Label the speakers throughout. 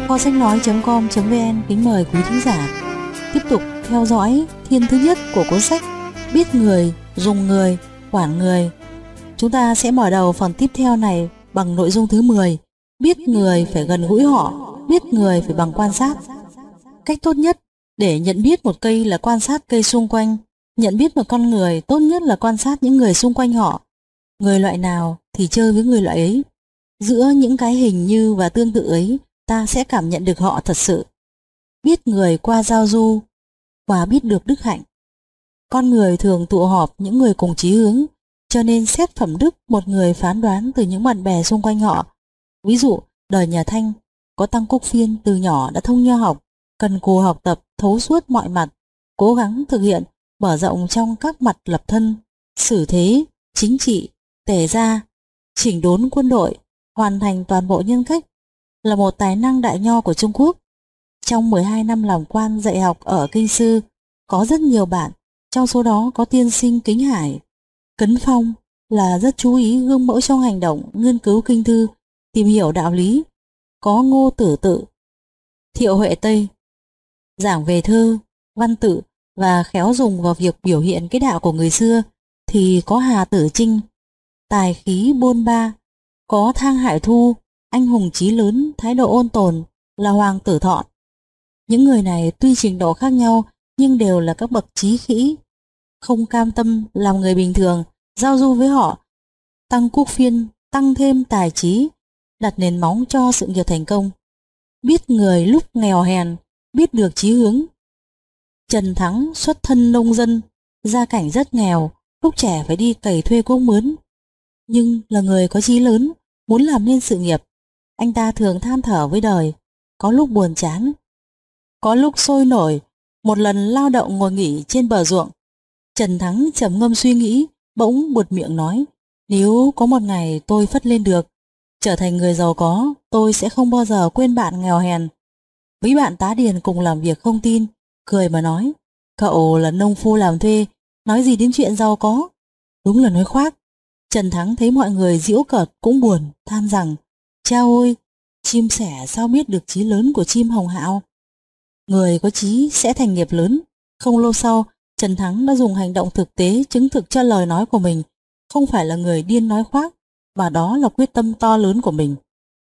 Speaker 1: Kho sách nói.com.vn kính mời quý thính giả tiếp tục theo dõi thiên thứ nhất của cuốn sách Biết người, dùng người, quản người. Chúng ta sẽ mở đầu phần tiếp theo này bằng nội dung thứ 10. Biết người phải gần gũi họ, biết người phải bằng quan sát. Cách tốt nhất để nhận biết một cây là quan sát cây xung quanh. Nhận biết một con người tốt nhất là quan sát những người xung quanh họ. Người loại nào thì chơi với người loại ấy. Giữa những cái hình như và tương tự ấy, ta sẽ cảm nhận được họ thật sự. Biết người qua giao du và biết được đức hạnh. Con người thường tụ họp những người cùng chí hướng, cho nên xét phẩm đức một người phán đoán từ những bạn bè xung quanh họ. Ví dụ, đời nhà Thanh có Tăng Cúc Phiên từ nhỏ đã thông nho học, cần cù học tập thấu suốt mọi mặt, cố gắng thực hiện mở rộng trong các mặt lập thân, xử thế, chính trị, tể gia, chỉnh đốn quân đội, hoàn thành toàn bộ nhân cách, là một tài năng đại nho của Trung Quốc. Trong 12 năm làm quan dạy học ở Kinh Sư, có rất nhiều bạn, trong số đó có tiên sinh Kính Hải. Cấn Phong là rất chú ý gương mẫu trong hành động, nghiên cứu kinh thư, tìm hiểu đạo lý. Có Ngô Tử Tự, Thiệu Huệ Tây, giảng về thơ, văn tự và khéo dùng vào việc biểu hiện cái đạo của người xưa. Thì có Hà Tử Trinh, tài khí bôn ba. Có Thang Hải Thu, anh hùng chí lớn, thái độ ôn tồn, là Hoàng Tử Thọ. Những người này tuy trình độ khác nhau nhưng đều là các bậc trí khỉ, không cam tâm làm người bình thường. Giao du với họ, Tăng Quốc Phiên tăng thêm tài trí, đặt nền móng cho sự nghiệp thành công. Biết người lúc nghèo hèn, biết được chí hướng. Trần Thắng xuất thân nông dân, gia cảnh rất nghèo, lúc trẻ phải đi cày thuê cuốc mướn, nhưng là người có chí lớn, muốn làm nên sự nghiệp. Anh ta thường than thở với đời, có lúc buồn chán, có lúc sôi nổi. Một lần lao động ngồi nghỉ trên bờ ruộng, Trần Thắng trầm ngâm suy nghĩ, bỗng buột miệng nói: nếu có một ngày tôi phất lên được, trở thành người giàu có, tôi sẽ không bao giờ quên bạn nghèo hèn. Mấy bạn tá điền cùng làm việc không tin, cười mà nói: cậu là nông phu làm thuê, nói gì đến chuyện giàu có. Đúng là nói khoác. Trần Thắng thấy mọi người giễu cợt cũng buồn, than rằng: chao ôi, chim sẻ sao biết được chí lớn của chim hồng hạo. Người có chí sẽ thành nghiệp lớn. Không lâu sau, Trần Thắng đã dùng hành động thực tế chứng thực cho lời nói của mình không phải là người điên nói khoác, mà đó là quyết tâm to lớn của mình.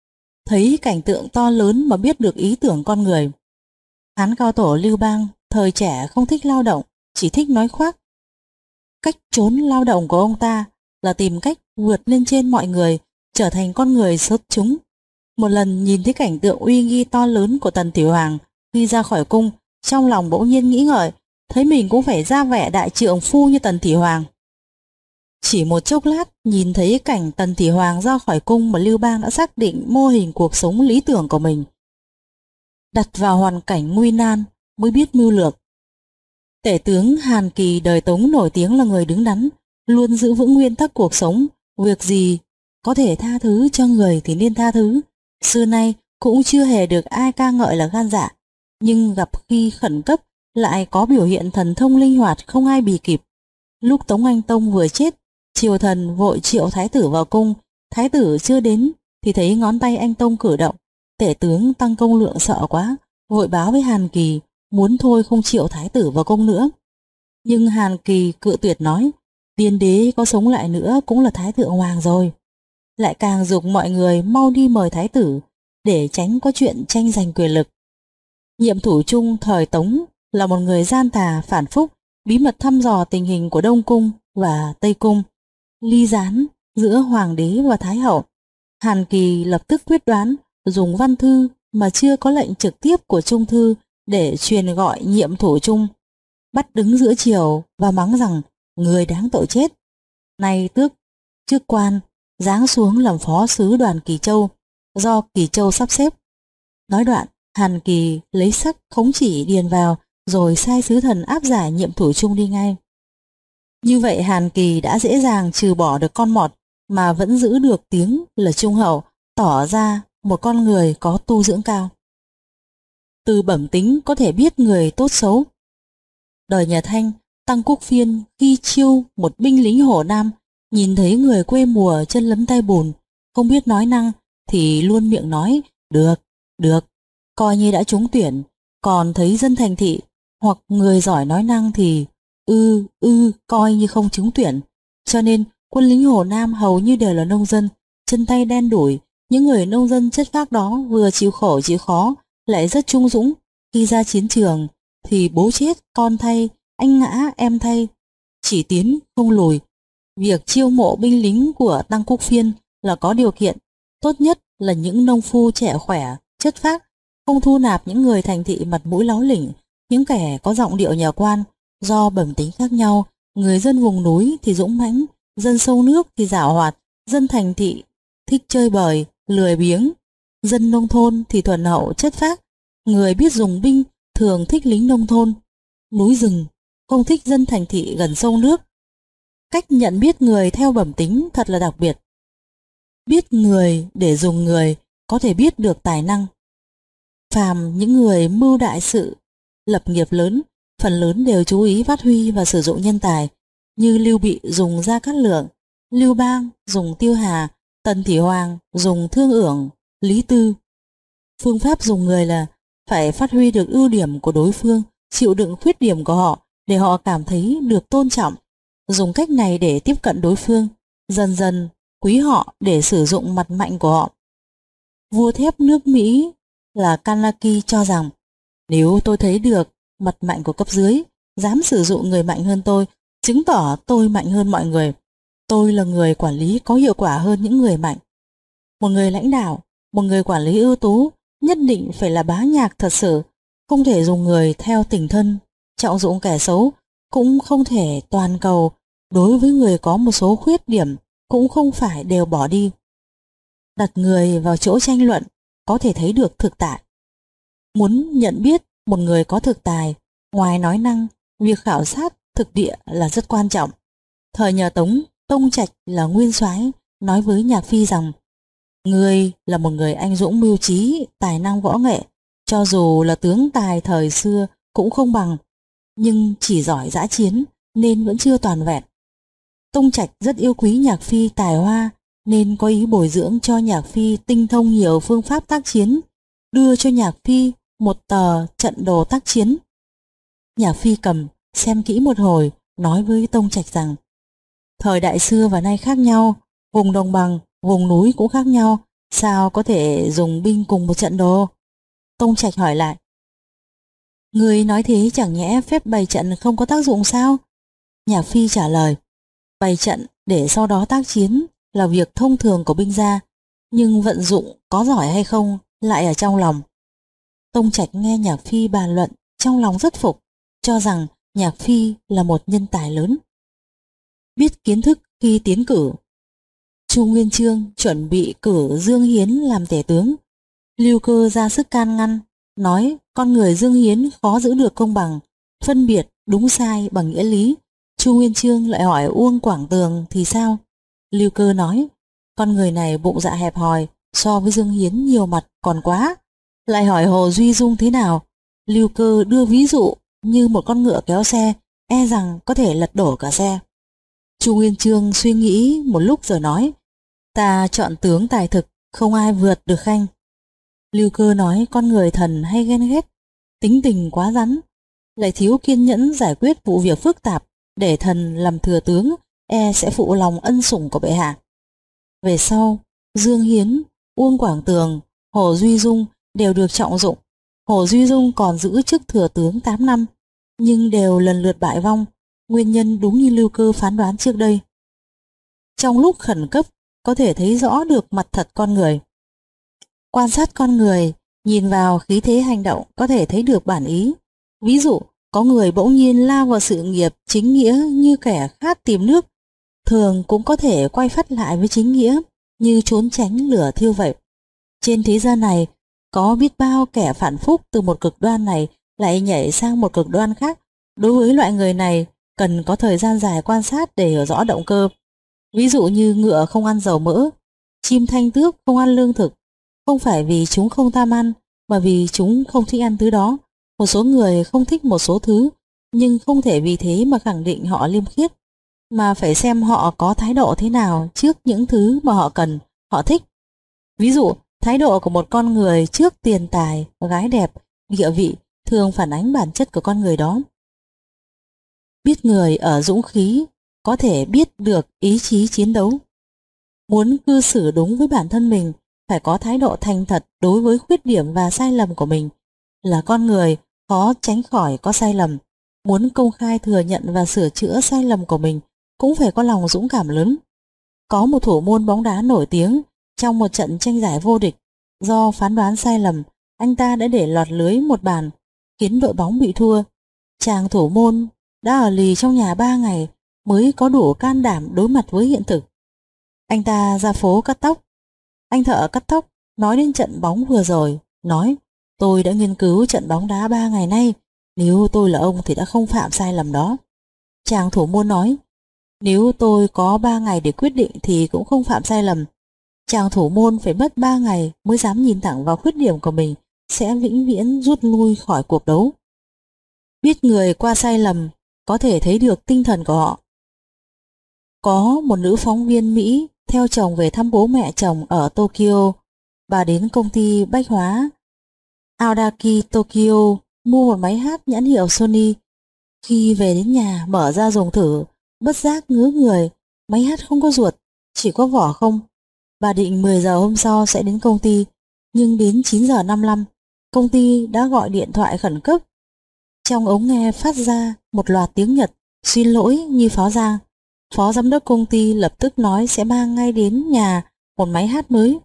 Speaker 1: Thấy cảnh tượng to lớn mà biết được ý tưởng con người. Hán cao tổ Lưu Bang thời trẻ không thích lao động, chỉ thích nói khoác. Cách trốn lao động của ông ta là tìm cách vượt lên trên mọi người, trở thành con người xuất chúng. Một lần nhìn thấy cảnh tượng uy nghi to lớn của Tần Thủy Hoàng khi ra khỏi cung, trong lòng bỗng nhiên nghĩ ngợi, thấy mình cũng phải ra vẻ đại trượng phu như Tần Thủy Hoàng. Chỉ một chốc lát nhìn thấy cảnh Tần Thủy Hoàng ra khỏi cung mà Lưu Bang đã xác định mô hình cuộc sống lý tưởng của mình. Đặt vào hoàn cảnh nguy nan mới biết mưu lược. Tể tướng Hàn Kỳ đời Tống nổi tiếng là người đứng đắn, luôn giữ vững nguyên tắc cuộc sống. Việc gì có thể tha thứ cho người thì nên tha thứ. Xưa nay cũng chưa hề được ai ca ngợi là gan dạ, nhưng gặp khi khẩn cấp lại có biểu hiện thần thông linh hoạt không ai bì kịp. Lúc Tống Anh Tông vừa chết, triều thần vội triệu thái tử vào cung. Thái tử chưa đến thì thấy ngón tay anh Tông cử động. Tể tướng Tăng Công Lượng sợ quá, vội báo với Hàn Kỳ muốn thôi không triệu thái tử vào cung nữa. Nhưng Hàn Kỳ cự tuyệt nói: tiên đế có sống lại nữa cũng là thái thượng hoàng rồi. Lại càng giục mọi người mau đi mời thái tử để tránh có chuyện tranh giành quyền lực. Nhiệm Thủ Trung thời Tống là một người gian tà phản phúc, bí mật thăm dò tình hình của Đông Cung và Tây Cung, ly gián giữa Hoàng đế và Thái hậu. Hàn Kỳ lập tức quyết đoán dùng văn thư mà chưa có lệnh trực tiếp của Trung thư để truyền gọi Nhiệm Thủ Trung, bắt đứng giữa triều và mắng rằng người đáng tội chết. Nay tước chức quan, giáng xuống làm phó sứ đoàn Kỳ Châu, do Kỳ Châu sắp xếp. Nói đoạn, Hàn Kỳ lấy sắc khống chỉ điền vào, rồi sai sứ thần áp giải Nhiệm Thủ Trung đi ngay. Như vậy Hàn Kỳ đã dễ dàng trừ bỏ được con mọt mà vẫn giữ được tiếng là trung hậu, tỏ ra một con người có tu dưỡng cao. Từ bẩm tính có thể biết người tốt xấu. Đời nhà Thanh, Tăng Quốc Phiên khi chiêu một binh lính Hồ Nam, nhìn thấy người quê mùa chân lấm tay bùn, không biết nói năng, thì luôn miệng nói: được, được, coi như đã trúng tuyển, còn thấy dân thành thị hoặc người giỏi nói năng thì coi như không trúng tuyển. Cho nên quân lính Hồ Nam hầu như đều là nông dân, chân tay đen đủi. Những người nông dân chất phác đó vừa chịu khổ chịu khó, lại rất trung dũng. Khi ra chiến trường thì bố chết con thay, anh ngã em thay, chỉ tiến không lùi. Việc chiêu mộ binh lính của Tăng Quốc Phiên là có điều kiện, tốt nhất là những nông phu trẻ khỏe, chất phác, không thu nạp những người thành thị mặt mũi láo lỉnh, những kẻ có giọng điệu nhà quan. Do bẩm tính khác nhau, người dân vùng núi thì dũng mãnh, dân sâu nước thì giảo hoạt, dân thành thị thích chơi bời, lười biếng, dân nông thôn thì thuần hậu chất phác. Người biết dùng binh thường thích lính nông thôn, núi rừng, không thích dân thành thị gần sông nước. Cách nhận biết người theo bẩm tính thật là đặc biệt. Biết người để dùng người, có thể biết được tài năng. Phàm những người mưu đại sự, lập nghiệp lớn, phần lớn đều chú ý phát huy và sử dụng nhân tài, như Lưu Bị dùng Gia Cát Lượng, Lưu Bang dùng Tiêu Hà, Tần Thủy Hoàng dùng Thương Ưởng, Lý Tư. Phương pháp dùng người là phải phát huy được ưu điểm của đối phương, chịu đựng khuyết điểm của họ để họ cảm thấy được tôn trọng. Dùng cách này để tiếp cận đối phương, dần dần quý họ để sử dụng mặt mạnh của họ. Vua thép nước Mỹ là Carnegie cho rằng, nếu tôi thấy được mặt mạnh của cấp dưới, dám sử dụng người mạnh hơn tôi, chứng tỏ tôi mạnh hơn mọi người. Tôi là người quản lý có hiệu quả hơn những người mạnh. Một người lãnh đạo, một người quản lý ưu tú nhất định phải là bá nhạc thật sự, không thể dùng người theo tình thân, trọng dụng kẻ xấu, cũng không thể toàn cầu. Đối với người có một số khuyết điểm cũng không phải đều bỏ đi. Đặt người vào chỗ tranh luận có thể thấy được thực tại. Muốn nhận biết một người có thực tài, ngoài nói năng, việc khảo sát thực địa là rất quan trọng. Thời nhà Tống, Tông Trạch là nguyên soái nói với Nhạc Phi rằng, ngươi là một người anh dũng mưu trí, tài năng võ nghệ, cho dù là tướng tài thời xưa cũng không bằng, nhưng chỉ giỏi dã chiến nên vẫn chưa toàn vẹn. Tông Trạch rất yêu quý Nhạc Phi tài hoa, nên có ý bồi dưỡng cho Nhạc Phi tinh thông nhiều phương pháp tác chiến, đưa cho Nhạc Phi một tờ trận đồ tác chiến. Nhạc Phi cầm, xem kỹ một hồi, nói với Tông Trạch rằng, thời đại xưa và nay khác nhau, vùng đồng bằng, vùng núi cũng khác nhau, sao có thể dùng binh cùng một trận đồ? Tông Trạch hỏi lại, người nói thế chẳng nhẽ phép bày trận không có tác dụng sao? Nhạc Phi trả lời, bày trận để sau đó tác chiến là việc thông thường của binh gia, nhưng vận dụng có giỏi hay không lại ở trong lòng. Tông Trạch nghe Nhạc Phi bàn luận, trong lòng rất phục, cho rằng Nhạc Phi là một nhân tài lớn. Biết kiến thức khi tiến cử. Chu Nguyên Chương chuẩn bị cử Dương Hiến làm tể tướng. Lưu Cơ ra sức can ngăn, nói con người Dương Hiến khó giữ được công bằng, phân biệt đúng sai bằng nghĩa lý. Chu Nguyên Chương lại hỏi Uông Quảng Tường thì sao? Lưu Cơ nói, con người này bụng dạ hẹp hòi, so với Dương Hiến nhiều mặt còn quá. Lại hỏi Hồ Duy Dung thế nào? Lưu Cơ đưa ví dụ như một con ngựa kéo xe, e rằng có thể lật đổ cả xe. Chu Nguyên Chương suy nghĩ một lúc rồi nói, ta chọn tướng tài thực, không ai vượt được Khanh. Lưu Cơ nói con người thần hay ghen ghét, tính tình quá rắn, lại thiếu kiên nhẫn giải quyết vụ việc phức tạp, để thần làm thừa tướng e sẽ phụ lòng ân sủng của bệ hạ. Về sau, Dương Hiến, Uông Quảng Tường, Hồ Duy Dung đều được trọng dụng. Hồ Duy Dung còn giữ chức thừa tướng 8 năm, nhưng đều lần lượt bại vong, nguyên nhân đúng như Lưu Cơ phán đoán trước đây. Trong lúc khẩn cấp, có thể thấy rõ được mặt thật con người. Quan sát con người, nhìn vào khí thế hành động có thể thấy được bản ý. Ví dụ, có người bỗng nhiên lao vào sự nghiệp chính nghĩa như kẻ khát tìm nước, thường cũng có thể quay phát lại với chính nghĩa như trốn tránh lửa thiêu vậy. Trên thế gian này, có biết bao kẻ phản phúc từ một cực đoan này lại nhảy sang một cực đoan khác. Đối với loại người này, cần có thời gian dài quan sát để hiểu rõ động cơ. Ví dụ như ngựa không ăn dầu mỡ, chim thanh tước không ăn lương thực, không phải vì chúng không tham ăn, mà vì chúng không thích ăn thứ đó. Một số người không thích một số thứ, nhưng không thể vì thế mà khẳng định họ liêm khiết, mà phải xem họ có thái độ thế nào trước những thứ mà họ cần, họ thích. Ví dụ, Thái độ của một con người trước tiền tài, gái đẹp, địa vị thường phản ánh bản chất của con người đó. Biết người ở dũng khí, có thể biết được ý chí chiến đấu. Muốn cư xử đúng với bản thân mình, phải có thái độ thành thật đối với khuyết điểm và sai lầm của mình. Là con người, khó tránh khỏi có sai lầm. Muốn công khai thừa nhận và sửa chữa sai lầm của mình, cũng phải có lòng dũng cảm lớn. Có một thủ môn bóng đá nổi tiếng, trong một trận tranh giải vô địch, do phán đoán sai lầm, anh ta đã để lọt lưới một bàn, khiến đội bóng bị thua. Chàng thủ môn đã ở lì trong nhà 3 ngày mới có đủ can đảm đối mặt với hiện thực. Anh ta ra phố cắt tóc. Anh thợ cắt tóc nói đến trận bóng vừa rồi, nói: tôi đã nghiên cứu trận bóng đá 3 ngày nay, nếu tôi là ông thì đã không phạm sai lầm đó. Chàng thủ môn nói: nếu tôi có 3 ngày để quyết định thì cũng không phạm sai lầm. Chàng thủ môn phải mất 3 ngày mới dám nhìn thẳng vào khuyết điểm của mình, sẽ vĩnh viễn rút lui khỏi cuộc đấu. Biết người qua sai lầm, có thể thấy được tinh thần của họ. Có một nữ phóng viên Mỹ theo chồng về thăm bố mẹ chồng ở Tokyo. Bà đến công ty bách hóa Aodaki Tokyo mua một máy hát nhãn hiệu Sony. Khi về đến nhà mở ra dùng thử, bất giác ngứa người, máy hát không có ruột, chỉ có vỏ không. Bà định 10 giờ hôm sau sẽ đến công ty, nhưng đến 9 giờ 55, công ty đã gọi điện thoại khẩn cấp. Trong ống nghe phát ra một loạt tiếng Nhật xin lỗi như pháo giang. Phó giám đốc công ty lập tức nói sẽ mang ngay đến nhà một máy hát mới.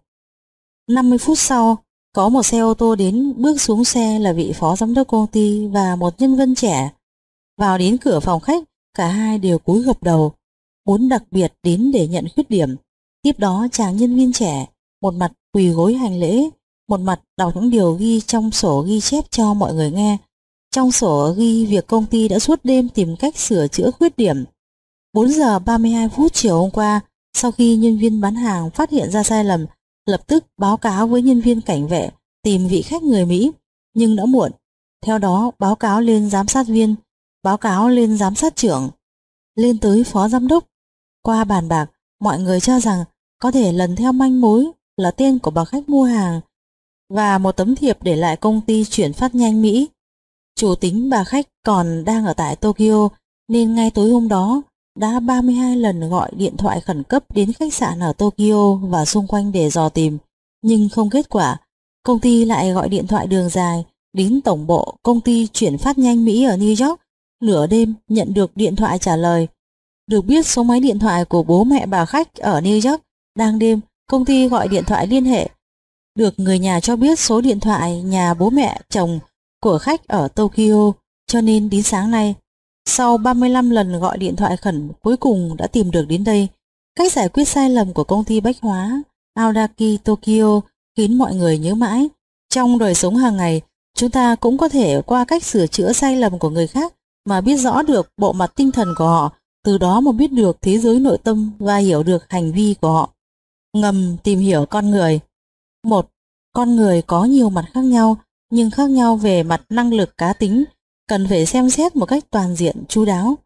Speaker 1: 50 phút sau, có một xe ô tô đến, bước xuống xe là vị phó giám đốc công ty và một nhân viên trẻ. Vào đến cửa phòng khách, cả hai đều cúi gập đầu, muốn đặc biệt đến để nhận khuyết điểm. Tiếp đó chàng nhân viên trẻ, một mặt quỳ gối hành lễ, một mặt đọc những điều ghi trong sổ ghi chép cho mọi người nghe. Trong sổ ghi việc công ty đã suốt đêm tìm cách sửa chữa khuyết điểm. 4 giờ 32 phút chiều hôm qua, sau khi nhân viên bán hàng phát hiện ra sai lầm, lập tức báo cáo với nhân viên cảnh vệ tìm vị khách người Mỹ, nhưng đã muộn. Theo đó báo cáo lên giám sát viên, báo cáo lên giám sát trưởng, lên tới phó giám đốc. Qua bàn bạc, mọi người cho rằng có thể lần theo manh mối là tên của bà khách mua hàng và một tấm thiệp để lại công ty chuyển phát nhanh Mỹ. Chủ tính bà khách còn đang ở tại Tokyo, nên ngay tối hôm đó đã 32 lần gọi điện thoại khẩn cấp đến khách sạn ở Tokyo và xung quanh để dò tìm, nhưng không kết quả. Công ty lại gọi điện thoại đường dài đến tổng bộ công ty chuyển phát nhanh Mỹ ở New York. Nửa đêm nhận được điện thoại trả lời. Được biết số máy điện thoại của bố mẹ bà khách ở New York. Đang đêm, công ty gọi điện thoại liên hệ. Được người nhà cho biết số điện thoại nhà bố mẹ chồng của khách ở Tokyo, cho nên đến sáng nay, sau 35 lần gọi điện thoại khẩn, cuối cùng đã tìm được đến đây. Cách giải quyết sai lầm của công ty bách hóa Aodaki Tokyo khiến mọi người nhớ mãi. Trong đời sống hàng ngày, chúng ta cũng có thể qua cách sửa chữa sai lầm của người khác mà biết rõ được bộ mặt tinh thần của họ, từ đó mà biết được thế giới nội tâm và hiểu được hành vi của họ. Ngầm tìm hiểu con người. 1. Con người có nhiều mặt khác nhau, nhưng khác nhau về mặt năng lực cá tính, cần phải xem xét một cách toàn diện chu đáo.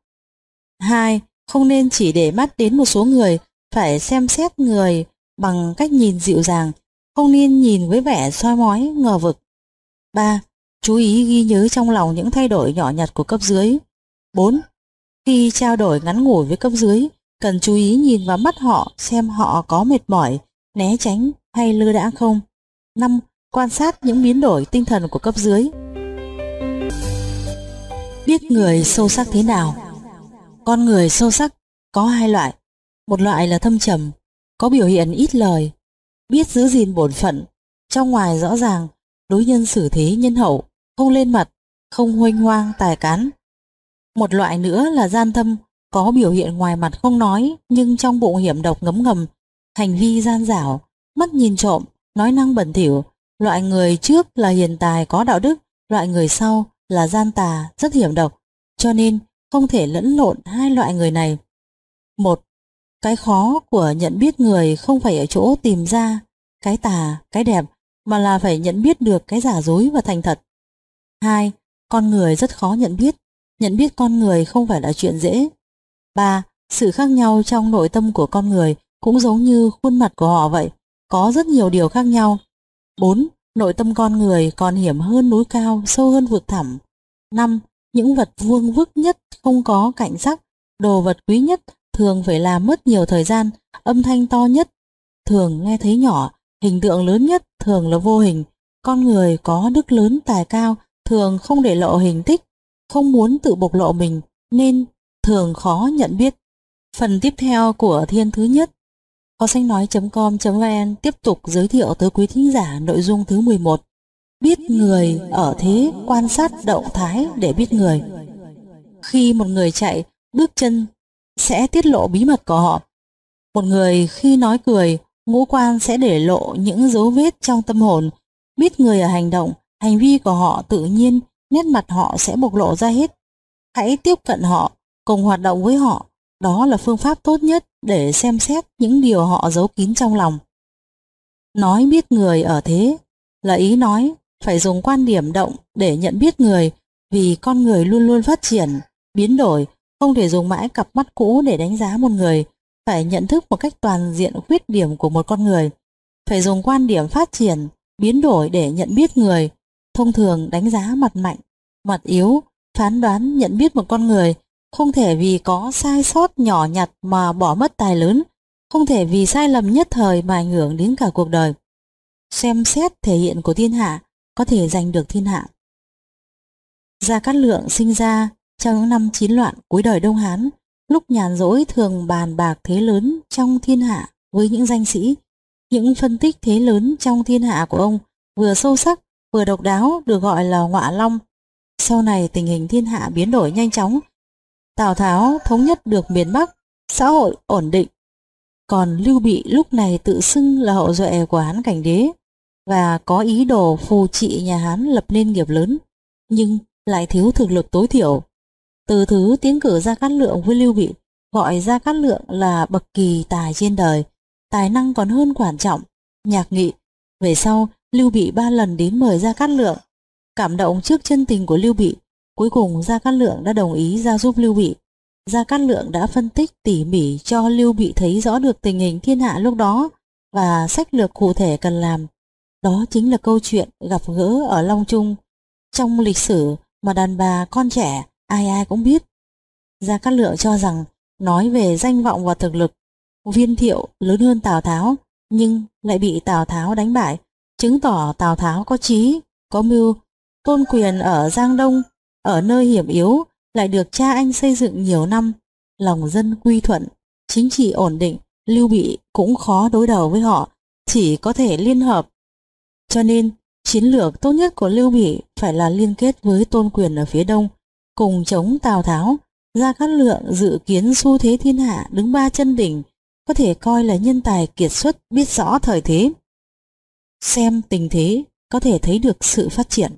Speaker 1: 2. Không nên chỉ để mắt đến một số người, phải xem xét người bằng cách nhìn dịu dàng, không nên nhìn với vẻ soi mói, ngờ vực. 3. Chú ý ghi nhớ trong lòng những thay đổi nhỏ nhặt của cấp dưới. 4. Khi trao đổi ngắn ngủi với cấp dưới, cần chú ý nhìn vào mắt họ xem họ có mệt mỏi, né tránh hay lơ đãng không. 5. Quan sát những biến đổi tinh thần của cấp dưới. Biết người sâu sắc thế nào? Con người sâu sắc có hai loại. Một loại là thâm trầm, có biểu hiện ít lời, biết giữ gìn bổn phận, trong ngoài rõ ràng, đối nhân xử thế nhân hậu, không lên mặt, không huênh hoang tài cán. Một loại nữa là gian thâm, có biểu hiện ngoài mặt không nói, nhưng trong bụng hiểm độc ngấm ngầm, hành vi gian dảo, mắt nhìn trộm, nói năng bẩn thỉu. Loại người trước là hiền tài có đạo đức, loại người sau là gian tà rất hiểm độc, cho nên không thể lẫn lộn hai loại người này. 1. Cái khó của nhận biết người không phải ở chỗ tìm ra cái tà, cái đẹp, mà là phải nhận biết được cái giả dối và thành thật. 2. Con người rất khó nhận biết con người không phải là chuyện dễ. 3. Sự khác nhau trong nội tâm của con người cũng giống như khuôn mặt của họ vậy, có rất nhiều điều khác nhau. 4. Nội tâm con người còn hiểm hơn núi cao, sâu hơn vực thẳm. 5. Những vật vuông vức nhất không có cảnh sắc, đồ vật quý nhất thường phải làm mất nhiều thời gian, âm thanh to nhất thường nghe thấy nhỏ, hình tượng lớn nhất thường là vô hình. Con người có đức lớn tài cao thường không để lộ hình tích, không muốn tự bộc lộ mình nên thường khó nhận biết. Phần tiếp theo của thiên thứ nhất, Kho sách nói.com.vn tiếp tục giới thiệu tới quý thính giả nội dung thứ 11. Biết người ở thế quan sát động thái để biết người. Khi một người chạy, bước chân sẽ tiết lộ bí mật của họ. Một người khi nói cười, ngũ quan sẽ để lộ những dấu vết trong tâm hồn. Biết người ở hành động, hành vi của họ tự nhiên, nét mặt họ sẽ bộc lộ ra hết. Hãy tiếp cận họ, cùng hoạt động với họ. Đó là phương pháp tốt nhất để xem xét những điều họ giấu kín trong lòng. Nói biết người ở thế là ý nói phải dùng quan điểm động để nhận biết người, vì con người luôn luôn phát triển, biến đổi, không thể dùng mãi cặp mắt cũ để đánh giá một người, phải nhận thức một cách toàn diện khuyết điểm của một con người. Phải dùng quan điểm phát triển, biến đổi để nhận biết người. Thông thường đánh giá mặt mạnh, mặt yếu, phán đoán nhận biết một con người. Không thể vì có sai sót nhỏ nhặt mà bỏ mất tài lớn, không thể vì sai lầm nhất thời mà ảnh hưởng đến cả cuộc đời. Xem xét thể hiện của thiên hạ có thể giành được thiên hạ. Gia Cát Lượng sinh ra trong những năm chiến loạn cuối đời Đông Hán, lúc nhàn rỗi thường bàn bạc thế lớn trong thiên hạ với những danh sĩ. Những phân tích thế lớn trong thiên hạ của ông vừa sâu sắc vừa độc đáo, được gọi là ngọa long. Sau này tình hình thiên hạ biến đổi nhanh chóng. Tào Tháo thống nhất được miền Bắc, xã hội ổn định. Còn Lưu Bị lúc này tự xưng là hậu duệ của Hán Cảnh Đế và có ý đồ phù trị nhà Hán lập nên nghiệp lớn, nhưng lại thiếu thực lực tối thiểu. Từ thứ tiến cử Gia Cát Lượng với Lưu Bị, gọi Gia Cát Lượng là bậc kỳ tài trên đời, tài năng còn hơn Quản Trọng, Nhạc Nghị. Về sau, Lưu Bị 3 lần đến mời Gia Cát Lượng. Cảm động trước chân tình của Lưu Bị, cuối cùng Gia Cát Lượng đã đồng ý ra giúp Lưu Bị. Gia Cát Lượng đã phân tích tỉ mỉ cho Lưu Bị thấy rõ được tình hình thiên hạ lúc đó và sách lược cụ thể cần làm. Đó chính là câu chuyện gặp gỡ ở Long Trung, trong lịch sử mà đàn bà con trẻ ai ai cũng biết. Gia Cát Lượng cho rằng nói về danh vọng và thực lực, Viên Thiệu lớn hơn Tào Tháo, nhưng lại bị Tào Tháo đánh bại, chứng tỏ Tào Tháo có trí, có mưu. Tôn Quyền ở Giang Đông, ở nơi hiểm yếu, lại được cha anh xây dựng nhiều năm, lòng dân quy thuận, chính trị ổn định. Lưu Bị cũng khó đối đầu với họ, chỉ có thể liên hợp. Cho nên chiến lược tốt nhất của Lưu Bị phải là liên kết với Tôn Quyền ở phía đông, cùng chống Tào Tháo. Gia Cát Lượng dự kiến xu thế thiên hạ đứng 3 chân đỉnh, có thể coi là nhân tài kiệt xuất biết rõ thời thế. Xem tình thế có thể thấy được sự phát triển.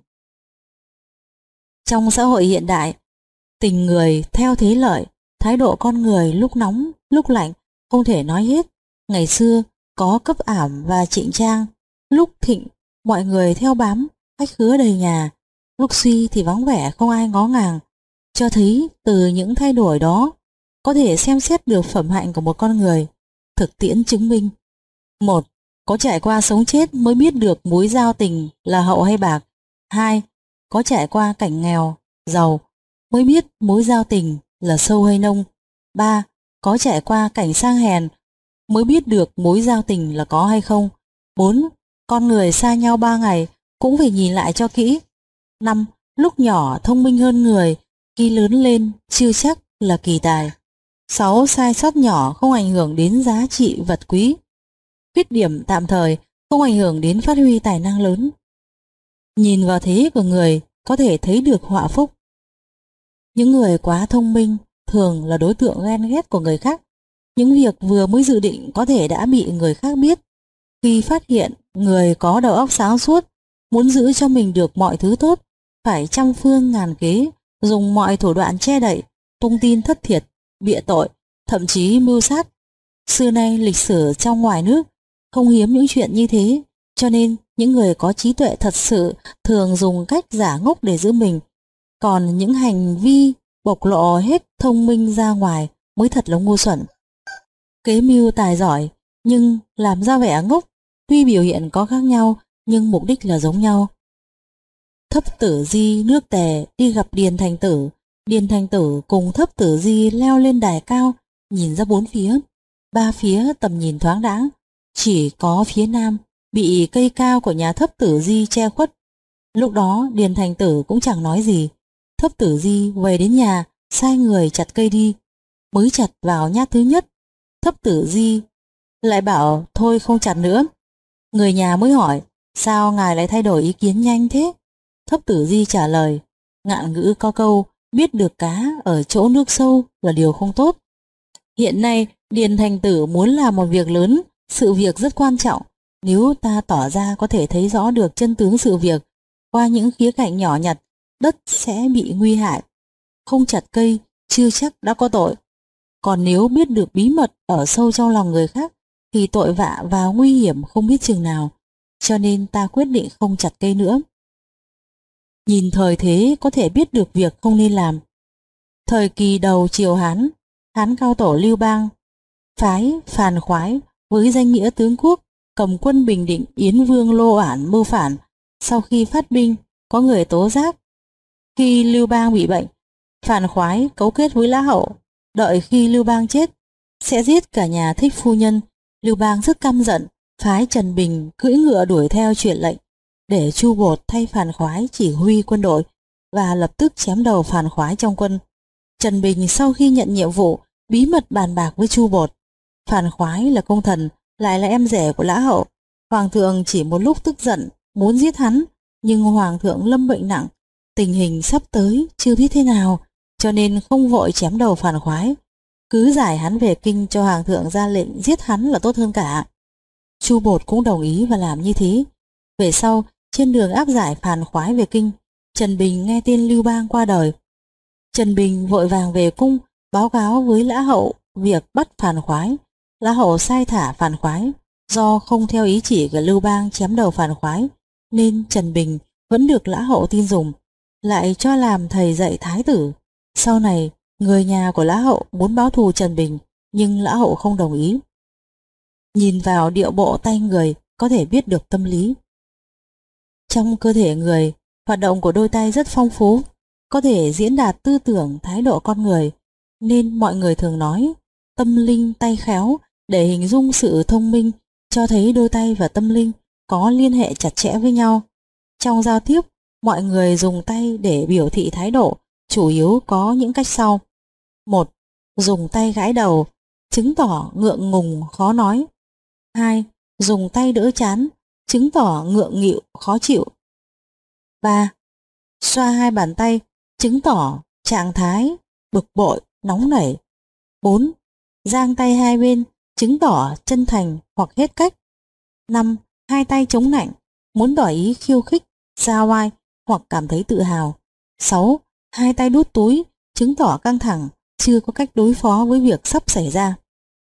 Speaker 1: Trong xã hội hiện đại, tình người theo thế lợi, thái độ con người lúc nóng, lúc lạnh, không thể nói hết. Ngày xưa có cấp ảm và trịnh trang, lúc thịnh mọi người theo bám, khách khứa đầy nhà, lúc suy thì vắng vẻ không ai ngó ngàng. Cho thấy từ những thay đổi đó có thể xem xét được phẩm hạnh của một con người. Thực tiễn chứng minh: 1. Có trải qua sống chết mới biết được mối giao tình là hậu hay bạc. 2. Có trải qua cảnh nghèo, giàu mới biết mối giao tình là sâu hay nông. 3. Có trải qua cảnh sang hèn mới biết được mối giao tình là có hay không. 4. Con người xa nhau 3 ngày cũng phải nhìn lại cho kỹ. 5. Lúc nhỏ thông minh hơn người, khi lớn lên chưa chắc là kỳ tài. 6. Sai sót nhỏ không ảnh hưởng đến giá trị vật quý. Khuyết điểm tạm thời không ảnh hưởng đến phát huy tài năng lớn. Nhìn vào thế của người có thể thấy được họa phúc. Những người quá thông minh thường là đối tượng ghen ghét của người khác. Những việc vừa mới dự định có thể đã bị người khác biết. Khi phát hiện người có đầu óc sáng suốt, muốn giữ cho mình được mọi thứ tốt, phải trăm phương ngàn kế, dùng mọi thủ đoạn che đậy, tung tin thất thiệt, bịa tội, thậm chí mưu sát. Xưa nay lịch sử trong ngoài nước không hiếm những chuyện như thế, cho nên những người có trí tuệ thật sự thường dùng cách giả ngốc để giữ mình. Còn những hành vi bộc lộ hết thông minh ra ngoài mới thật là ngu xuẩn. Kế mưu tài giỏi nhưng làm ra vẻ ngốc, tuy biểu hiện có khác nhau nhưng mục đích là giống nhau. Thấp Tử Di nước Tề đi gặp Điền Thành Tử. Điền Thành Tử cùng Thấp Tử Di leo lên đài cao, nhìn ra bốn phía. Ba phía tầm nhìn thoáng đãng, chỉ có phía nam bị cây cao của nhà Thấp Tử Di che khuất. Lúc đó Điền Thành Tử cũng chẳng nói gì. Thấp Tử Di về đến nhà, sai người chặt cây đi. Mới chặt vào nhát thứ nhất, Thấp Tử Di lại bảo thôi không chặt nữa. Người nhà mới hỏi, sao ngài lại thay đổi ý kiến nhanh thế? Thấp Tử Di trả lời, ngạn ngữ có câu, biết được cá ở chỗ nước sâu là điều không tốt. Hiện nay Điền Thành Tử muốn làm một việc lớn, sự việc rất quan trọng. Nếu ta tỏ ra có thể thấy rõ được chân tướng sự việc qua những khía cạnh nhỏ nhặt, đất sẽ bị nguy hại. Không chặt cây chưa chắc đã có tội. Còn nếu biết được bí mật ở sâu trong lòng người khác thì tội vạ và nguy hiểm không biết chừng nào. Cho nên ta quyết định không chặt cây nữa. Nhìn thời thế có thể biết được việc không nên làm. Thời kỳ đầu triều Hán, Hán cao tổ Lưu Bang phái Phàn Khoái với danh nghĩa tướng quốc cầm quân bình định Yến Vương Lô Ản mưu phản. Sau khi phát binh, có người tố giác khi Lưu Bang bị bệnh, Phàn Khoái cấu kết với Lã Hậu, đợi khi Lưu Bang chết sẽ giết cả nhà Thích phu nhân. Lưu Bang rất căm giận, phái Trần Bình cưỡi ngựa đuổi theo truyền lệnh để Chu Bột thay Phàn Khoái chỉ huy quân đội và lập tức chém đầu Phàn Khoái trong quân. Trần Bình sau khi nhận nhiệm vụ bí mật bàn bạc với Chu Bột. Phàn Khoái là công thần, lại là em rể của Lã Hậu. Hoàng thượng chỉ một lúc tức giận muốn giết hắn, nhưng Hoàng thượng lâm bệnh nặng, tình hình sắp tới chưa biết thế nào, cho nên không vội chém đầu Phàn Khoái, cứ giải hắn về kinh cho Hoàng thượng ra lệnh giết hắn là tốt hơn cả. Chu Bột cũng đồng ý và làm như thế. Về sau, trên đường áp giải Phàn Khoái về kinh, Trần Bình nghe tin Lưu Bang qua đời. Trần Bình vội vàng về cung báo cáo với Lã Hậu việc bắt Phàn Khoái. Lã Hậu sai thả Phàn Khoái, do không theo ý chỉ của Lưu Bang chém đầu Phàn Khoái nên Trần Bình vẫn được Lã Hậu tin dùng, lại cho làm thầy dạy thái tử. Sau này người nhà của Lã Hậu muốn báo thù Trần Bình, nhưng Lã Hậu không đồng ý. Nhìn vào điệu bộ tay người có thể biết được tâm lý. Trong cơ thể người, hoạt động của đôi tay rất phong phú, có thể diễn đạt tư tưởng thái độ con người, nên mọi người thường nói tâm linh tay khéo để hình dung sự thông minh, cho thấy đôi tay và tâm linh có liên hệ chặt chẽ với nhau. Trong giao tiếp, mọi người dùng tay để biểu thị thái độ, chủ yếu có những cách sau. 1. Dùng tay gãi đầu, chứng tỏ ngượng ngùng khó nói. 2. Dùng tay đỡ trán, chứng tỏ ngượng nghịu khó chịu. 3. Xoa hai bàn tay, chứng tỏ trạng thái bực bội, nóng nảy. 4. Giang tay hai bên, chứng tỏ chân thành hoặc hết cách. 5. Hai tay chống nạnh, muốn tỏ ý khiêu khích, ra oai hoặc cảm thấy tự hào. 6. Hai tay đút túi, chứng tỏ căng thẳng, chưa có cách đối phó với việc sắp xảy ra.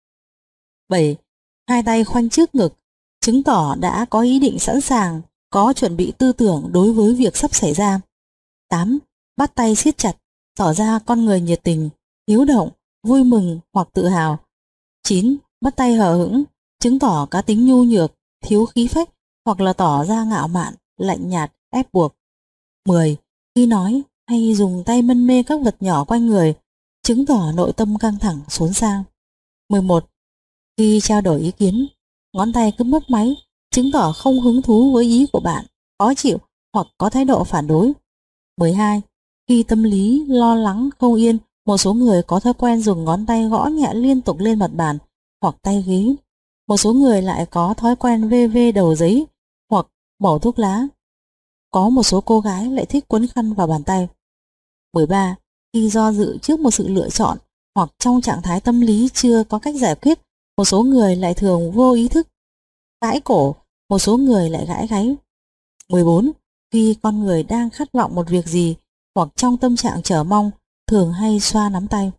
Speaker 1: 7. Hai tay khoanh trước ngực, chứng tỏ đã có ý định sẵn sàng, có chuẩn bị tư tưởng đối với việc sắp xảy ra. 8. Bắt tay siết chặt, tỏ ra con người nhiệt tình, hiếu động, vui mừng hoặc tự hào. 9. Bắt tay hờ hững, chứng tỏ cá tính nhu nhược, thiếu khí phách hoặc là tỏ ra ngạo mạn, lạnh nhạt, ép buộc. 10. Khi nói hay dùng tay mân mê các vật nhỏ quanh người, chứng tỏ nội tâm căng thẳng, xốn xang. 11. Khi trao đổi ý kiến, ngón tay cứ mấp máy, chứng tỏ không hứng thú với ý của bạn, khó chịu hoặc có thái độ phản đối. 12. Khi tâm lý lo lắng không yên, một số người có thói quen dùng ngón tay gõ nhẹ liên tục lên mặt bàn hoặc tay ghế. Một số người lại có thói quen vê vê đầu giấy hoặc mẩu thuốc lá. Có một số cô gái lại thích quấn khăn vào bàn tay. 13. Khi do dự trước một sự lựa chọn hoặc trong trạng thái tâm lý chưa có cách giải quyết, một số người lại thường vô ý thức gãi cổ, một số người lại gãi gáy. 14. Khi con người đang khát vọng một việc gì hoặc trong tâm trạng chờ mong, thường hay xoa nắm tay.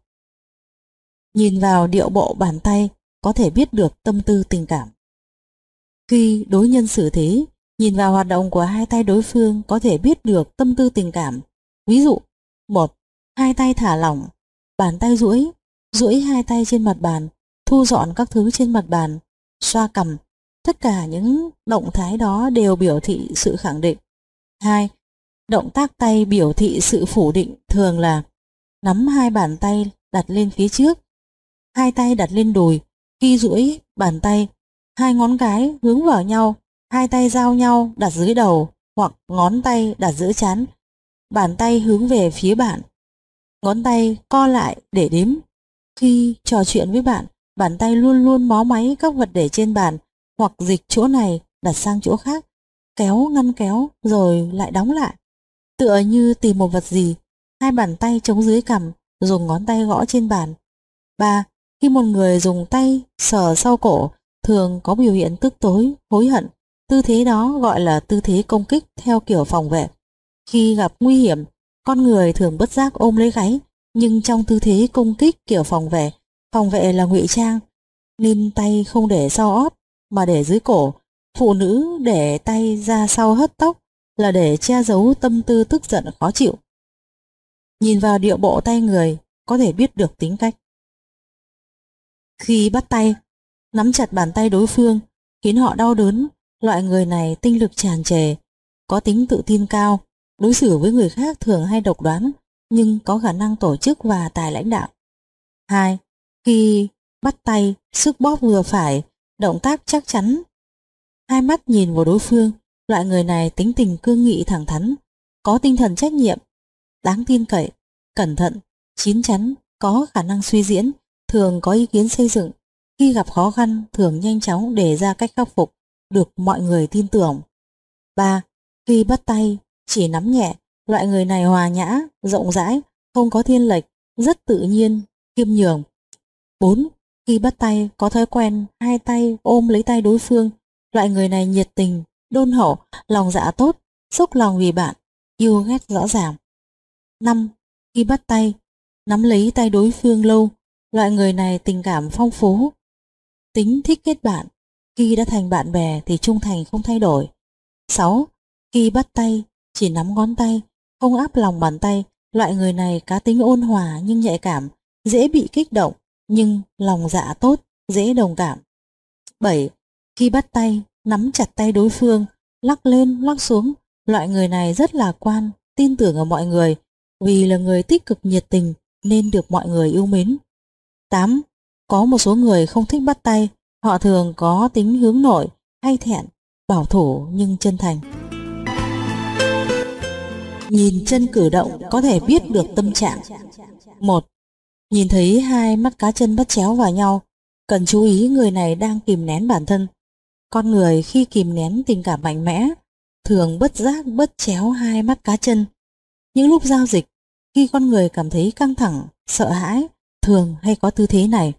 Speaker 1: Nhìn vào điệu bộ bàn tay có thể biết được tâm tư tình cảm. Khi đối nhân xử thế, nhìn vào hoạt động của hai tay đối phương có thể biết được tâm tư tình cảm. Ví dụ: 1. Hai tay thả lỏng, bàn tay duỗi hai tay trên mặt bàn, thu dọn các thứ trên mặt bàn, xoa cằm, Tất cả những động thái đó đều biểu thị sự khẳng định. 2. Động tác tay biểu thị sự phủ định thường là nắm hai bàn tay đặt lên phía trước, hai tay đặt lên đùi. Khi duỗi bàn tay, hai ngón cái hướng vào nhau, hai tay giao nhau đặt dưới đầu hoặc ngón tay đặt giữa trán. Bàn tay hướng về phía bạn, ngón tay co lại để đếm. Khi trò chuyện với bạn, bàn tay luôn luôn mó máy các vật để trên bàn hoặc dịch chỗ này đặt sang chỗ khác, kéo ngăn kéo rồi lại đóng lại. Tựa như tìm một vật gì, hai bàn tay chống dưới cằm, dùng ngón tay gõ trên bàn. 3. Khi một người dùng tay sờ sau cổ, thường có biểu hiện tức tối, hối hận. Tư thế đó gọi là tư thế công kích theo kiểu phòng vệ. Khi gặp nguy hiểm, con người thường bất giác ôm lấy gáy, nhưng trong tư thế công kích kiểu phòng vệ là ngụy trang, nên tay không để sau ót mà để dưới cổ. Phụ nữ để tay ra sau hất tóc là để che giấu tâm tư tức giận khó chịu. Nhìn vào điệu bộ tay người có thể biết được tính cách. Khi bắt tay, nắm chặt bàn tay đối phương khiến họ đau đớn. Loại người này tinh lực tràn trề, có tính tự tin cao, đối xử với người khác thường hay độc đoán, nhưng có khả năng tổ chức và tài lãnh đạo. 2. Khi bắt tay, sức bóp vừa phải, động tác chắc chắn. Hai mắt nhìn vào đối phương, loại người này tính tình cương nghị thẳng thắn, có tinh thần trách nhiệm, đáng tin cậy, cẩn thận, chín chắn, có khả năng suy diễn, thường có ý kiến xây dựng. Khi gặp khó khăn, thường nhanh chóng đề ra cách khắc phục, được mọi người tin tưởng. 3. Khi bắt tay, chỉ nắm nhẹ, loại người này hòa nhã, rộng rãi, không có thiên lệch, rất tự nhiên, khiêm nhường. 4. Khi bắt tay, có thói quen hai tay ôm lấy tay đối phương, loại người này nhiệt tình, đôn hậu, lòng dạ tốt, xúc lòng vì bạn, yêu ghét rõ ràng. 5. Khi bắt tay, nắm lấy tay đối phương lâu, loại người này tình cảm phong phú, tính thích kết bạn, khi đã thành bạn bè thì trung thành không thay đổi. 6. Khi bắt tay, chỉ nắm ngón tay, không áp lòng bàn tay, loại người này cá tính ôn hòa nhưng nhạy cảm, dễ bị kích động, nhưng lòng dạ tốt, dễ đồng cảm. 7. Khi bắt tay, nắm chặt tay đối phương, lắc lên lắc xuống, loại người này rất lạc quan, tin tưởng ở mọi người, vì là người tích cực nhiệt tình nên được mọi người yêu mến. 8. Có một số người không thích bắt tay, họ thường có tính hướng nội, hay thẹn, bảo thủ nhưng chân thành. Nhìn chân cử động có thể biết được tâm trạng. 1. Nhìn thấy hai mắt cá chân bắt chéo vào nhau, cần chú ý người này đang kìm nén bản thân. Con người khi kìm nén tình cảm mạnh mẽ, thường bất giác bắt chéo hai mắt cá chân. Những lúc giao dịch, khi con người cảm thấy căng thẳng, sợ hãi, thường hay có tư thế này.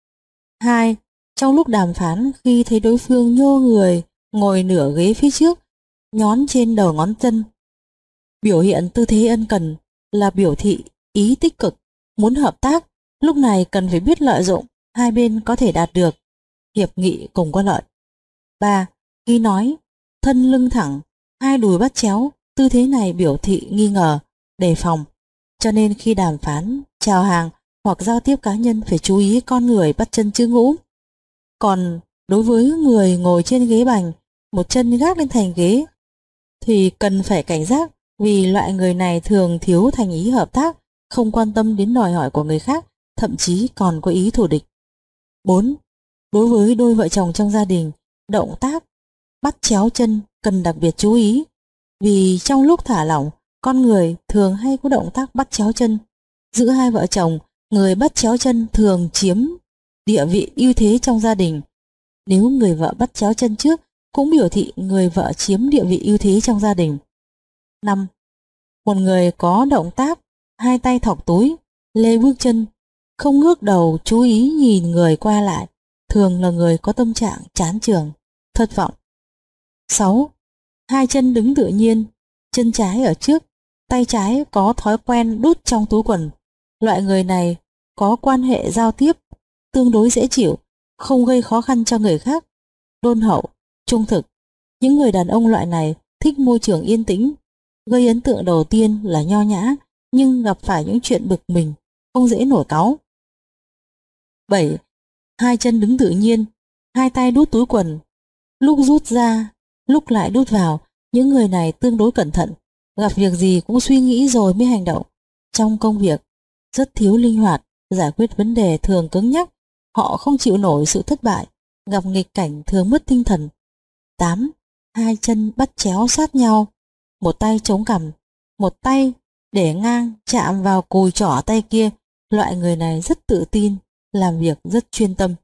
Speaker 1: 2. Trong lúc đàm phán, khi thấy đối phương nhô người, ngồi nửa ghế phía trước, nhón trên đầu ngón chân, biểu hiện tư thế ân cần, là biểu thị ý tích cực, muốn hợp tác. Lúc này cần phải biết lợi dụng, hai bên có thể đạt được hiệp nghị cùng có lợi. 3. Khi nói, thân lưng thẳng, hai đùi bắt chéo, tư thế này biểu thị nghi ngờ, đề phòng. Cho nên khi đàm phán, chào hàng hoặc giao tiếp cá nhân phải chú ý con người bắt chân chữ ngũ. Còn đối với người ngồi trên ghế bành, một chân gác lên thành ghế, thì cần phải cảnh giác, vì loại người này thường thiếu thành ý hợp tác, không quan tâm đến đòi hỏi của người khác, thậm chí còn có ý thù địch. 4. Đối với đôi vợ chồng trong gia đình, động tác bắt chéo chân cần đặc biệt chú ý, vì trong lúc thả lỏng, con người thường hay có động tác bắt chéo chân. Giữa hai vợ chồng, người bắt chéo chân thường chiếm địa vị ưu thế trong gia đình. Nếu người vợ bắt chéo chân trước, cũng biểu thị người vợ chiếm địa vị ưu thế trong gia đình. 5. Một người có động tác hai tay thọc túi, lê bước chân, không ngước đầu chú ý nhìn người qua lại, thường là người có tâm trạng chán chường, thất vọng. 6. Hai chân đứng tự nhiên, chân trái ở trước, tay trái có thói quen đút trong túi quần. Loại người này có quan hệ giao tiếp tương đối dễ chịu, không gây khó khăn cho người khác, đôn hậu, trung thực. Những người đàn ông loại này thích môi trường yên tĩnh. Gây ấn tượng đầu tiên là nho nhã, nhưng gặp phải những chuyện bực mình, không dễ nổi cáu. 7. Hai chân đứng tự nhiên, hai tay đút túi quần. lúc rút ra, lúc lại đút vào. Những người này tương đối cẩn thận, gặp việc gì cũng suy nghĩ rồi mới hành động. Trong công việc, rất thiếu linh hoạt, giải quyết vấn đề thường cứng nhắc. Họ không chịu nổi sự thất bại, gặp nghịch cảnh thường mất tinh thần. 8. Hai chân bắt chéo sát nhau, một tay chống cằm, một tay để ngang chạm vào cùi trỏ tay kia. Loại người này rất tự tin, làm việc rất chuyên tâm.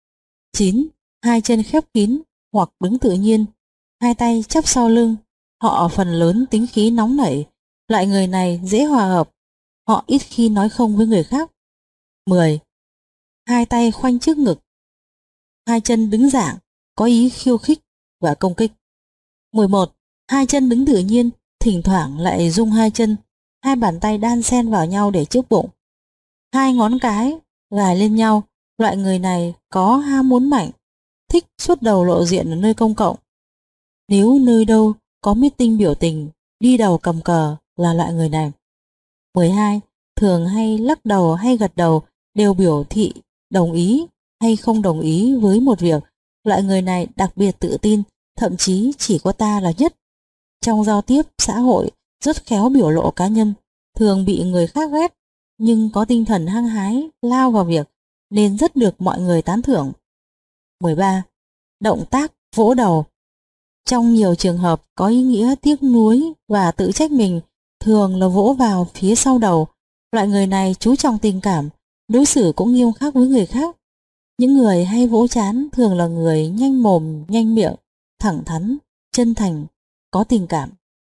Speaker 1: 9. Hai chân khép kín hoặc đứng tự nhiên, hai tay chắp sau lưng. Họ phần lớn tính khí nóng nảy. Loại người này dễ hòa hợp, họ ít khi nói không với người khác. 10. Hai tay khoanh trước ngực, hai chân đứng dạng, có ý khiêu khích và công kích. 11. Hai chân đứng tự nhiên, thỉnh thoảng lại rung hai chân, hai bàn tay đan xen vào nhau để trước bụng, hai ngón cái gài lên nhau. Loại người này có ham muốn mạnh, thích xuất đầu lộ diện ở nơi công cộng. Nếu nơi đâu có meeting biểu tình, đi đầu cầm cờ là loại người này. 12. Thường hay lắc đầu hay gật đầu đều biểu thị đồng ý hay không đồng ý với một việc. Loại người này đặc biệt tự tin, thậm chí chỉ có ta là nhất. Trong giao tiếp xã hội rất khéo biểu lộ cá nhân, thường bị người khác ghét, nhưng có tinh thần hăng hái lao vào việc nên rất được mọi người tán thưởng. 13. Động tác vỗ đầu. Trong nhiều trường hợp có ý nghĩa tiếc nuối và tự trách mình, thường là vỗ vào phía sau đầu. Loại người này chú trọng tình cảm, đối xử cũng nghiêm khắc với người khác. Những người hay vỗ trán thường là người nhanh mồm nhanh miệng, thẳng thắn, chân thành, có tình cảm.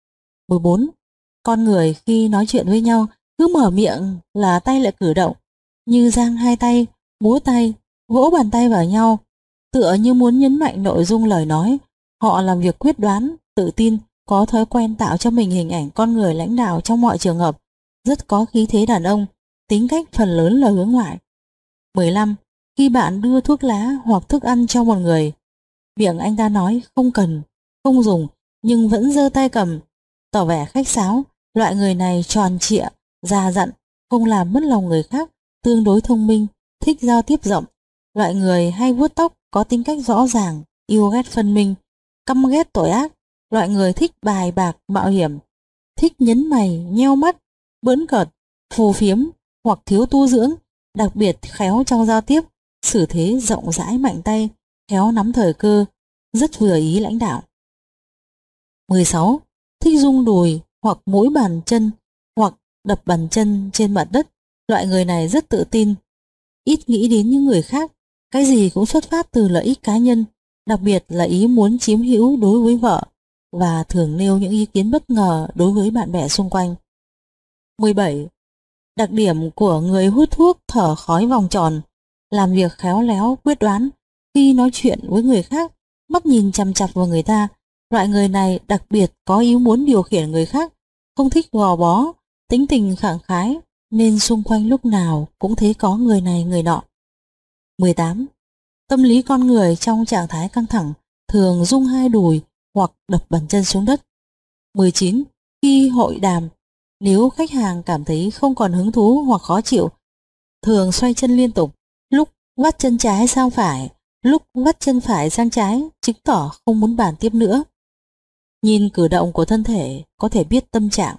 Speaker 1: 14. Con người khi nói chuyện với nhau cứ mở miệng là tay lại cử động, như giang hai tay, múa tay, vỗ bàn tay vào nhau, tựa như muốn nhấn mạnh nội dung lời nói. Họ làm việc quyết đoán, tự tin, có thói quen tạo cho mình hình ảnh con người lãnh đạo trong mọi trường hợp, rất có khí thế đàn ông, tính cách phần lớn là hướng ngoại. 15. Khi bạn đưa thuốc lá hoặc thức ăn cho một người, miệng anh ta nói không cần, không dùng, nhưng vẫn giơ tay cầm, tỏ vẻ khách sáo. Loại người này tròn trịa, già dặn, không làm mất lòng người khác, tương đối thông minh, thích giao tiếp rộng. Loại người hay vuốt tóc, có tính cách rõ ràng, yêu ghét phân minh, căm ghét tội ác. Loại người thích bài bạc mạo hiểm, thích nhấn mày nheo mắt, bỡn cợt, phù phiếm hoặc thiếu tu dưỡng, đặc biệt khéo trong giao tiếp, xử thế rộng rãi mạnh tay, khéo nắm thời cơ, rất vừa ý lãnh đạo. 16. Thích rung đùi hoặc mỗi bàn chân hoặc đập bàn chân trên mặt đất. Loại người này rất tự tin, ít nghĩ đến những người khác, cái gì cũng xuất phát từ lợi ích cá nhân, đặc biệt là ý muốn chiếm hữu đối với vợ, và thường nêu những ý kiến bất ngờ đối với bạn bè xung quanh. 17. Đặc điểm của người hút thuốc thở khói vòng tròn, làm việc khéo léo quyết đoán, khi nói chuyện với người khác mắt nhìn chằm chằm vào người ta. Loại người này đặc biệt có ý muốn điều khiển người khác, không thích gò bó, tính tình khẳng khái, nên xung quanh lúc nào cũng thấy có người này người nọ. 18. Tâm lý con người trong trạng thái căng thẳng thường rung hai đùi hoặc đập bàn chân xuống đất. 19. Khi hội đàm, nếu khách hàng cảm thấy không còn hứng thú hoặc khó chịu, thường xoay chân liên tục, lúc vắt chân trái sang phải, lúc vắt chân phải sang trái, chứng tỏ không muốn bàn tiếp nữa. Nhìn cử động của thân thể có thể biết tâm trạng.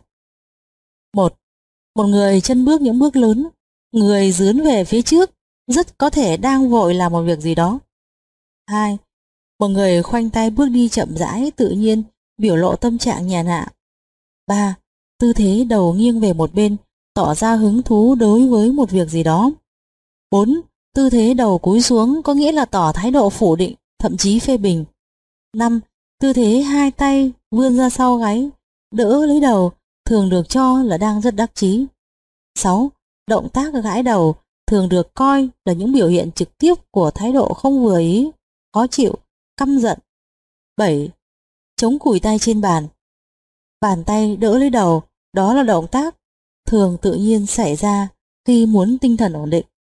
Speaker 1: 1. Một người chân bước những bước lớn, người dướn về phía trước, rất có thể đang vội làm một việc gì đó. 2. Một người khoanh tay bước đi chậm rãi, tự nhiên, biểu lộ tâm trạng nhàn hạ. 3. Tư thế đầu nghiêng về một bên, tỏ ra hứng thú đối với một việc gì đó. 4. Tư thế đầu cúi xuống có nghĩa là tỏ thái độ phủ định, thậm chí phê bình. 5. Tư thế hai tay vươn ra sau gáy, đỡ lấy đầu, thường được cho là đang rất đắc chí. 6. Động tác gãi đầu thường được coi là những biểu hiện trực tiếp của thái độ không vừa ý, khó chịu, căm giận. 7. Chống cùi tay trên bàn. Bàn tay đỡ lấy đầu, đó là động tác thường tự nhiên xảy ra khi muốn tinh thần ổn định.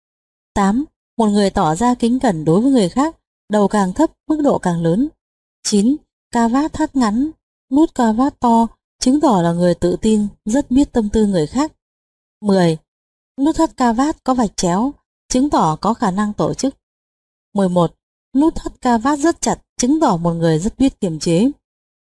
Speaker 1: 8. Một người tỏ ra kính cẩn đối với người khác, đầu càng thấp, mức độ càng lớn. 9. Cà vạt thắt ngắn, nút cà vạt to, chứng tỏ là người tự tin, rất biết tâm tư người khác. 10. Nút thắt cà vạt có vạch chéo, chứng tỏ có khả năng tổ chức. 11. Nút thắt cà vạt rất chặt, chứng tỏ một người rất biết kiềm chế.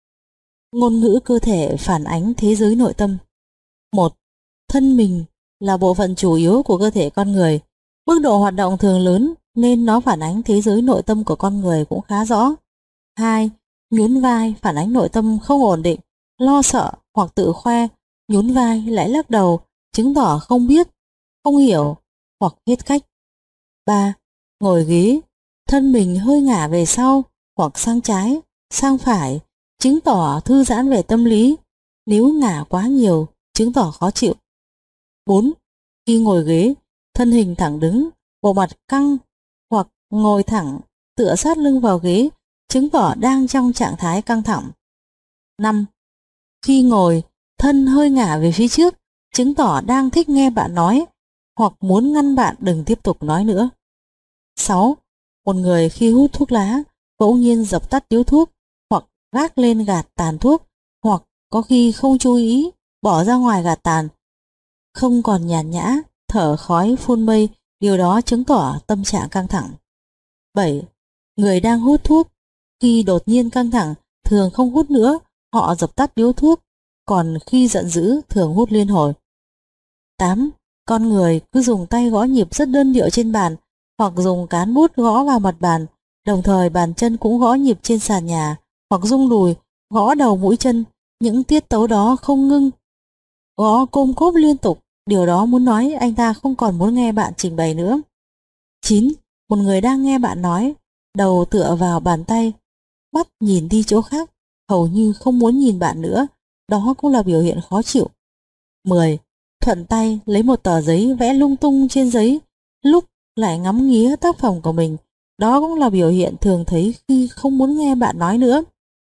Speaker 1: Ngôn ngữ cơ thể phản ánh thế giới nội tâm. 1. Thân mình là bộ phận chủ yếu của cơ thể con người. Mức độ hoạt động thường lớn nên nó phản ánh thế giới nội tâm của con người cũng khá rõ. 2. Nhún vai phản ánh nội tâm không ổn định, lo sợ hoặc tự khoe. Nhún vai lại lắc đầu, chứng tỏ không biết, không hiểu hoặc hết cách. 3. Ngồi ghế, thân mình hơi ngả về sau hoặc sang trái, sang phải, chứng tỏ thư giãn về tâm lý. Nếu ngả quá nhiều, chứng tỏ khó chịu. 4. Khi ngồi ghế, thân hình thẳng đứng, bộ mặt căng hoặc ngồi thẳng, tựa sát lưng vào ghế, chứng tỏ đang trong trạng thái căng thẳng. 5. Khi ngồi, thân hơi ngả về phía trước, chứng tỏ đang thích nghe bạn nói hoặc muốn ngăn bạn đừng tiếp tục nói nữa. 6. Một người khi hút thuốc lá bỗng nhiên dập tắt điếu thuốc hoặc gác lên gạt tàn thuốc, hoặc có khi không chú ý bỏ ra ngoài gạt tàn, không còn nhàn nhã, thở khói phun mây, điều đó chứng tỏ tâm trạng căng thẳng. 7. Người đang hút thuốc khi đột nhiên căng thẳng thường không hút nữa, họ dập tắt điếu thuốc, còn khi giận dữ thường hút liên hồi. 8. Con người cứ dùng tay gõ nhịp rất đơn điệu trên bàn hoặc dùng cán bút gõ vào mặt bàn, đồng thời bàn chân cũng gõ nhịp trên sàn nhà hoặc rung đùi, gõ đầu mũi chân. Những tiết tấu đó không ngưng, gõ côm cốp liên tục, điều đó muốn nói anh ta không còn muốn nghe bạn trình bày nữa. 9. Một người đang nghe bạn nói, đầu tựa vào bàn tay, mắt nhìn đi chỗ khác, hầu như không muốn nhìn bạn nữa, đó cũng là biểu hiện khó chịu. 10. Thuận tay lấy một tờ giấy vẽ lung tung trên giấy, lúc lại ngắm nghía tác phẩm của mình, đó cũng là biểu hiện thường thấy khi không muốn nghe bạn nói nữa.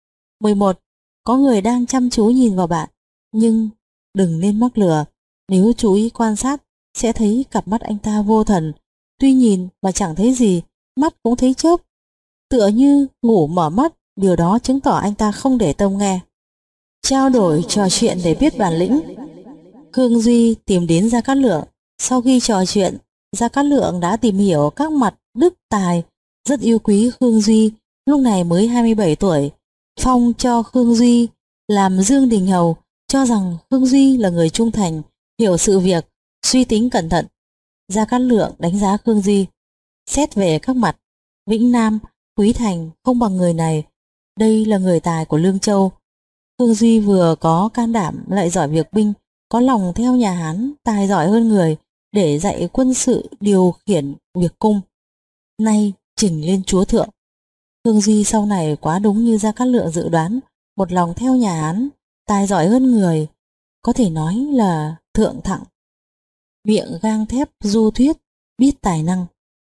Speaker 1: 11. Có người đang chăm chú nhìn vào bạn, nhưng đừng nên mắc lừa. Nếu chú ý quan sát, sẽ thấy cặp mắt anh ta vô thần, tuy nhìn mà chẳng thấy gì, mắt cũng thấy chớp, tựa như ngủ mở mắt, điều đó chứng tỏ anh ta không để tâm nghe. Trao đổi trò chuyện để biết bản lĩnh. Khương Duy tìm đến Gia Cát Lượng. Sau khi trò chuyện, Gia Cát Lượng đã tìm hiểu các mặt đức tài, rất yêu quý Khương Duy, lúc này mới 27 tuổi. Phong cho Khương Duy làm Dương Đình Hầu, cho rằng Khương Duy là người trung thành, hiểu sự việc, suy tính cẩn thận. Gia Cát Lượng đánh giá Khương Duy. Xét về các mặt, Vĩnh Nam, Quý Thành không bằng người này, đây là người tài của Lương Châu. Khương Duy vừa có can đảm lại giỏi việc binh, có lòng theo nhà Hán, tài giỏi hơn người để dạy quân sự, điều khiển việc cung. Nay chỉnh lên chúa thượng. Khương Duy sau này quá đúng như Gia Cát Lượng dự đoán, một lòng theo nhà Hán, tài giỏi hơn người, có thể nói là thượng thặng. Miệng gang thép du thuyết, biết tài năng.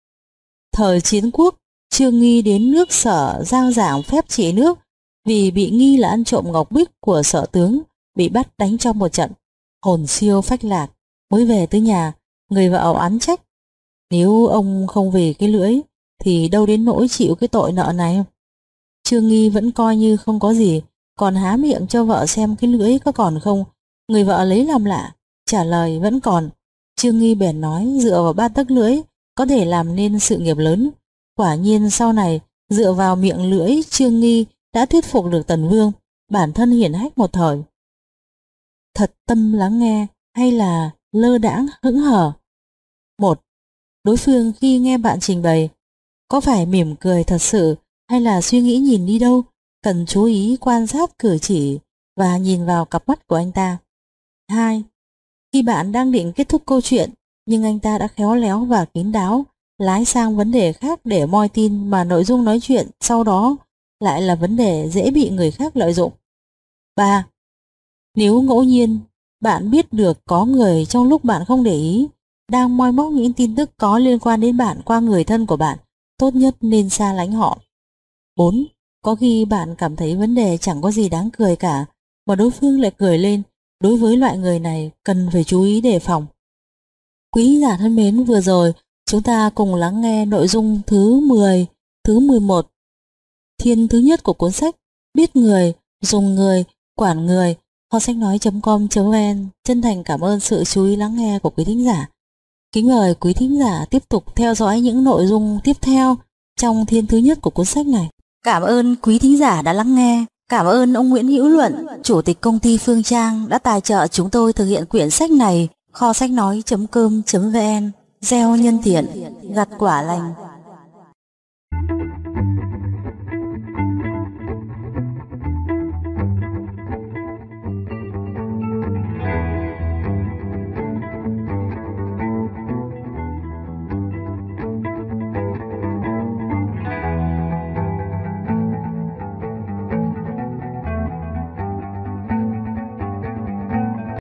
Speaker 1: Thời chiến quốc, Trương Nghi đến nước Sở giao giảng phép trị nước, vì bị nghi là ăn trộm ngọc bích của Sở tướng, bị bắt đánh trong một trận, hồn siêu phách lạc, mới về tới nhà, người vợ oán trách. Nếu ông không về cái lưỡi thì đâu đến nỗi chịu cái tội nợ này. Trương Nghi vẫn coi như không có gì, còn há miệng cho vợ xem cái lưỡi có còn không. Người vợ lấy làm lạ, trả lời vẫn còn. Trương Nghi bèn nói dựa vào 3 tấc lưỡi có thể làm nên sự nghiệp lớn. Quả nhiên sau này dựa vào miệng lưỡi Trương Nghi đã thuyết phục được Tần Vương, bản thân hiển hách một thời. Thật tâm lắng nghe hay là lơ đãng hững hờ? 1. Đối phương khi nghe bạn trình bày có phải mỉm cười thật sự hay là suy nghĩ nhìn đi đâu, cần chú ý quan sát cử chỉ và nhìn vào cặp mắt của anh ta. 2. Khi bạn đang định kết thúc câu chuyện nhưng anh ta đã khéo léo và kín đáo lái sang vấn đề khác để moi tin, mà nội dung nói chuyện sau đó lại là vấn đề dễ bị người khác lợi dụng. 3. Nếu ngẫu nhiên bạn biết được có người trong lúc bạn không để ý đang moi móc những tin tức có liên quan đến bạn qua người thân của bạn, tốt nhất nên xa lánh họ. 4. Có khi bạn cảm thấy vấn đề chẳng có gì đáng cười cả, mà đối phương lại cười lên, đối với loại người này cần phải chú ý đề phòng. Quý giả thân mến, vừa rồi chúng ta cùng lắng nghe nội dung thứ 10, thứ 11, thiên thứ nhất của cuốn sách Biết người, dùng người, quản người. Kho sách nói.com.vn chân thành cảm ơn sự chú ý lắng nghe của quý thính giả. Kính mời quý thính giả tiếp tục theo dõi những nội dung tiếp theo trong thiên thứ nhất của cuốn sách này. Cảm ơn quý thính giả đã lắng nghe. Cảm ơn ông Nguyễn Hữu Luận, Chủ tịch công ty Phương Trang đã tài trợ chúng tôi thực hiện quyển sách này. Kho sách nói.com.vn, gieo nhân thiện, gặt quả lành.